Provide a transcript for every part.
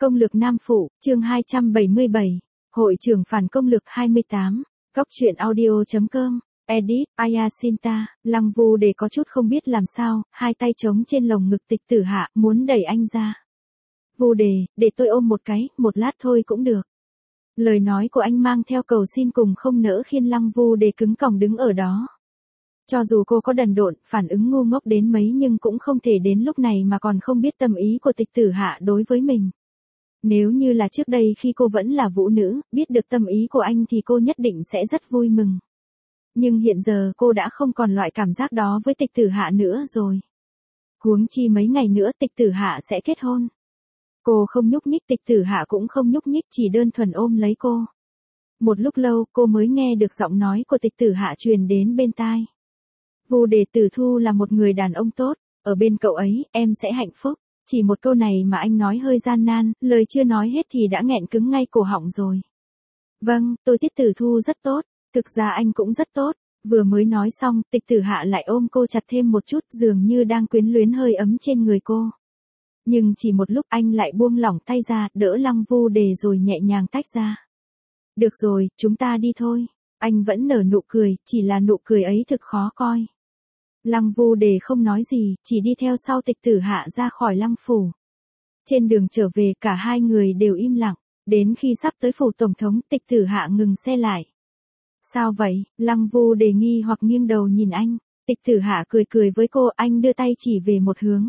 Công lược Nam Phụ, chương 277. Hội trưởng phản công lược 28. Góc truyện audio.com. Edit, Ayasinta. Lăng Vu Đề có chút không biết làm sao, hai tay trống trên lồng ngực Tịch Tử Hạ, muốn đẩy anh ra. Vu Đề, để tôi ôm một cái, một lát thôi cũng được. Lời nói của anh mang theo cầu xin cùng không nỡ khiến Lăng Vu Đề cứng còng đứng ở đó. Cho dù cô có đần độn, phản ứng ngu ngốc đến mấy nhưng cũng không thể đến lúc này mà còn không biết tâm ý của Tịch Tử Hạ đối với mình. Nếu như là trước đây khi cô vẫn là vũ nữ, biết được tâm ý của anh thì cô nhất định sẽ rất vui mừng. Nhưng hiện giờ cô đã không còn loại cảm giác đó với Tịch Tử Hạ nữa rồi. Huống chi mấy ngày nữa Tịch Tử Hạ sẽ kết hôn. Cô không nhúc nhích, Tịch Tử Hạ cũng không nhúc nhích, chỉ đơn thuần ôm lấy cô. Một lúc lâu cô mới nghe được giọng nói của Tịch Tử Hạ truyền đến bên tai. Vu Đề, Tử Thu là một người đàn ông tốt, ở bên cậu ấy, em sẽ hạnh phúc. Chỉ một câu này mà anh nói hơi gian nan, lời chưa nói hết thì đã nghẹn cứng ngay cổ họng rồi. Vâng, tôi Tiết Tử Thu rất tốt, thực ra anh cũng rất tốt. Vừa mới nói xong, Tịch Tử Hạ lại ôm cô chặt thêm một chút, dường như đang quyến luyến hơi ấm trên người cô. Nhưng chỉ một lúc anh lại buông lỏng tay ra, đỡ Lăng Vu Đề rồi nhẹ nhàng tách ra. Được rồi, chúng ta đi thôi. Anh vẫn nở nụ cười, chỉ là nụ cười ấy thực khó coi. Lăng Vu Đề không nói gì, chỉ đi theo sau Tịch Tử Hạ ra khỏi Lăng phủ. Trên đường trở về cả hai người đều im lặng, đến khi sắp tới phủ tổng thống Tịch Tử Hạ ngừng xe lại. Sao vậy? Lăng Vu Đề nghi hoặc nghiêng đầu nhìn anh. Tịch Tử Hạ cười cười với cô, anh đưa tay chỉ về một hướng.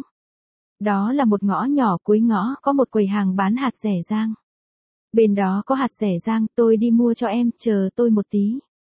Đó là một ngõ nhỏ, cuối ngõ có một quầy hàng bán hạt dẻ rang. Bên đó có hạt dẻ rang, tôi đi mua cho em, chờ tôi một tí.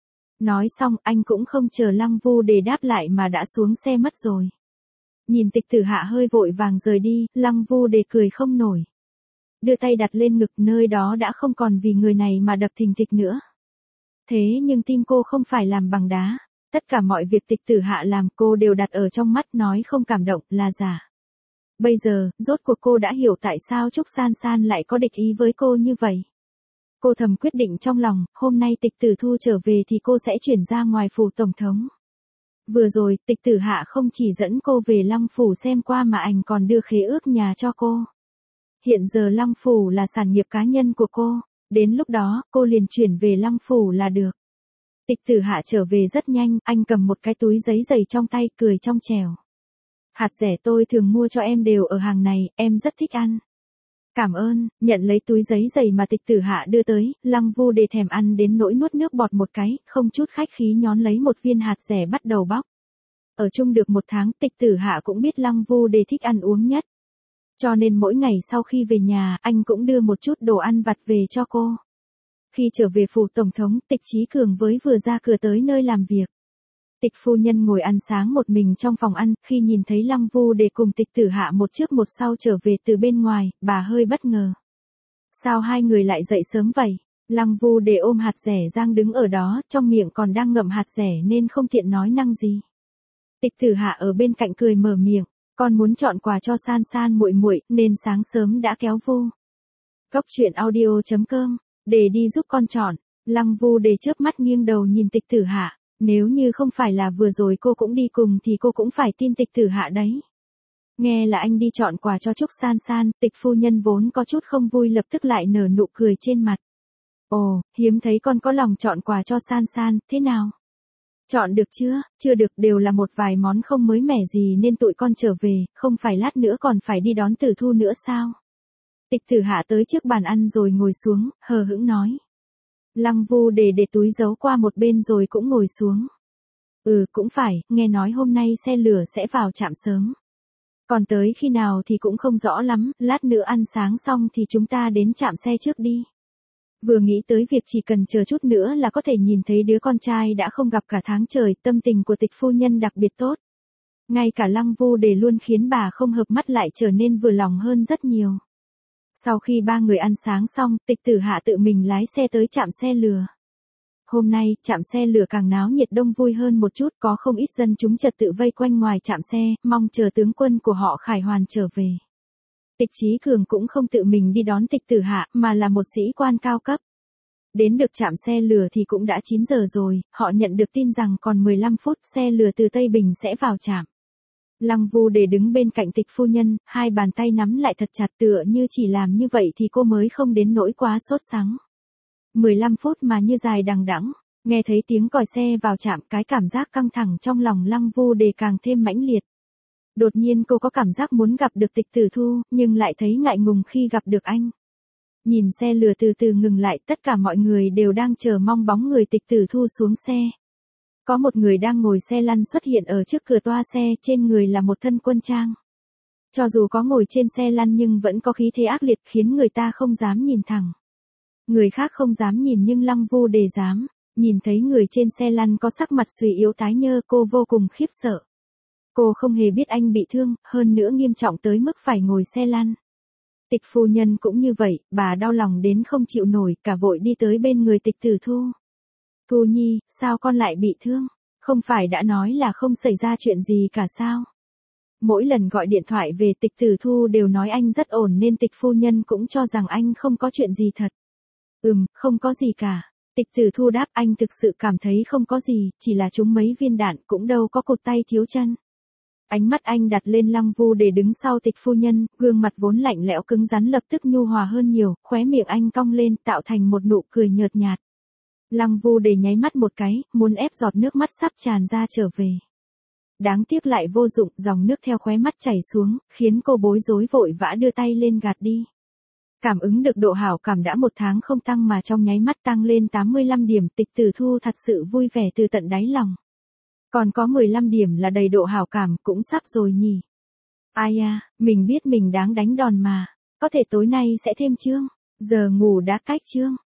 Nói xong anh cũng không chờ Lăng Vu Đề đáp lại mà đã xuống xe mất rồi. Nhìn Tịch Tử Hạ hơi vội vàng rời đi, Lăng Vu Đề cười không nổi. Đưa tay đặt lên ngực, nơi đó đã không còn vì người này mà đập thình thịch nữa. Thế nhưng tim cô không phải làm bằng đá. Tất cả mọi việc Tịch Tử Hạ làm cô đều đặt ở trong mắt, nói không cảm động là giả. Bây giờ, rốt cuộc cô đã hiểu tại sao Trúc San San lại có địch ý với cô như vậy. Cô thầm quyết định trong lòng, hôm nay Tịch Tử Thu trở về thì cô sẽ chuyển ra ngoài phủ tổng thống. Vừa rồi, Tịch Tử Hạ không chỉ dẫn cô về Lăng phủ xem qua mà anh còn đưa khế ước nhà cho cô. Hiện giờ Lăng phủ là sản nghiệp cá nhân của cô, đến lúc đó, cô liền chuyển về Lăng phủ là được. Tịch Tử Hạ trở về rất nhanh, anh cầm một cái túi giấy dày trong tay, cười trong trẻo. Hạt dẻ tôi thường mua cho em đều ở hàng này, em rất thích ăn. Cảm ơn, nhận lấy túi giấy dày mà Tịch Tử Hạ đưa tới, Lăng Vu Đề thèm ăn đến nỗi nuốt nước bọt một cái, không chút khách khí nhón lấy một viên hạt dẻ bắt đầu bóc. Ở chung được một tháng, Tịch Tử Hạ cũng biết Lăng Vu Đề thích ăn uống nhất. Cho nên mỗi ngày sau khi về nhà, anh cũng đưa một chút đồ ăn vặt về cho cô. Khi trở về phủ tổng thống, Tịch Chí Cường với vừa ra cửa tới nơi làm việc. Tịch phu nhân ngồi ăn sáng một mình trong phòng ăn, khi nhìn thấy Lăng Vu Đề cùng Tịch Tử Hạ một trước một sau trở về từ bên ngoài, bà hơi bất ngờ. Sao hai người lại dậy sớm vậy? Lăng Vu Đề ôm hạt dẻ rang đứng ở đó, trong miệng còn đang ngậm hạt dẻ nên không tiện nói năng gì. Tịch Tử Hạ ở bên cạnh cười mở miệng, con muốn chọn quà cho San San muội muội nên sáng sớm đã kéo Vu. Góc truyện audio.com, để đi giúp con chọn. Lăng Vu Đề chớp mắt nghiêng đầu nhìn Tịch Tử Hạ. Nếu như không phải là vừa rồi cô cũng đi cùng thì cô cũng phải tin Tịch Tử Hạ đấy. Nghe là anh đi chọn quà cho Trúc San San, Tịch phu nhân vốn có chút không vui lập tức lại nở nụ cười trên mặt. Ồ, hiếm thấy con có lòng chọn quà cho San San, thế nào? Chọn được chưa? Chưa được, đều là một vài món không mới mẻ gì nên tụi con trở về, không phải lát nữa còn phải đi đón Tử Thu nữa sao? Tịch Tử Hạ tới trước bàn ăn rồi ngồi xuống, hờ hững nói. Lăng Vu Đề để túi giấu qua một bên rồi cũng ngồi xuống. Cũng phải, nghe nói hôm nay xe lửa sẽ vào trạm sớm. Còn tới khi nào thì cũng không rõ lắm, lát nữa ăn sáng xong thì chúng ta đến trạm xe trước đi. Vừa nghĩ tới việc chỉ cần chờ chút nữa là có thể nhìn thấy đứa con trai đã không gặp cả tháng trời, tâm tình của Tịch phu nhân đặc biệt tốt. Ngay cả Lăng Vu Đề luôn khiến bà không hợp mắt lại trở nên vừa lòng hơn rất nhiều. Sau khi ba người ăn sáng xong, Tịch Tử Hạ tự mình lái xe tới trạm xe lửa. Hôm nay, trạm xe lửa càng náo nhiệt đông vui hơn một chút, có không ít dân chúng trật tự vây quanh ngoài trạm xe, mong chờ tướng quân của họ Khải Hoàn trở về. Tịch Chí Cường cũng không tự mình đi đón Tịch Tử Hạ, mà là một sĩ quan cao cấp. Đến được trạm xe lửa thì cũng đã 9 giờ rồi, họ nhận được tin rằng còn 15 phút xe lửa từ Tây Bình sẽ vào trạm. Lăng Vu Đề đứng bên cạnh Tịch phu nhân, hai bàn tay nắm lại thật chặt tựa như chỉ làm như vậy thì cô mới không đến nỗi quá sốt sắng. 15 phút mà như dài đằng đẵng, nghe thấy tiếng còi xe vào trạm, cái cảm giác căng thẳng trong lòng Lăng Vu Đề càng thêm mãnh liệt. Đột nhiên cô có cảm giác muốn gặp được Tịch Tử Thu, nhưng lại thấy ngại ngùng khi gặp được anh. Nhìn xe lửa từ từ ngừng lại, tất cả mọi người đều đang chờ mong bóng người Tịch Tử Thu xuống xe. Có một người đang ngồi xe lăn xuất hiện ở trước cửa toa xe, trên người là một thân quân trang. Cho dù có ngồi trên xe lăn nhưng vẫn có khí thế ác liệt khiến người ta không dám nhìn thẳng. Người khác không dám nhìn nhưng Lăng Vu Đề dám. Nhìn thấy người trên xe lăn có sắc mặt suy yếu tái nhơ, cô vô cùng khiếp sợ. Cô không hề biết anh bị thương, hơn nữa nghiêm trọng tới mức phải ngồi xe lăn. Tịch phu nhân cũng như vậy, bà đau lòng đến không chịu nổi, cả vội đi tới bên người Tịch Tử Thu. Thu Nhi, sao con lại bị thương? Không phải đã nói là không xảy ra chuyện gì cả sao? Mỗi lần gọi điện thoại về Tịch Tử Thu đều nói anh rất ổn nên Tịch phu nhân cũng cho rằng anh không có chuyện gì thật. Không có gì cả. Tịch Tử Thu đáp, anh thực sự cảm thấy không có gì, chỉ là trúng mấy viên đạn, cũng đâu có cụt tay thiếu chân. Ánh mắt anh đặt lên Lăng Vu Đề đứng sau Tịch phu nhân, gương mặt vốn lạnh lẽo cứng rắn lập tức nhu hòa hơn nhiều, khóe miệng anh cong lên tạo thành một nụ cười nhợt nhạt. Lăng Vu Đề nháy mắt một cái, muốn ép giọt nước mắt sắp tràn ra trở về. Đáng tiếc lại vô dụng, dòng nước theo khóe mắt chảy xuống, khiến cô bối rối vội vã đưa tay lên gạt đi. Cảm ứng được độ hảo cảm đã 1 tháng không tăng mà trong nháy mắt tăng lên 85 điểm, Tịch Tử Thu thật sự vui vẻ từ tận đáy lòng. Còn có 15 điểm là đầy độ hảo cảm, cũng sắp rồi nhỉ. Ai à, mình biết mình đáng đánh đòn mà. Có thể tối nay sẽ thêm chương. Giờ ngủ đã cách chương.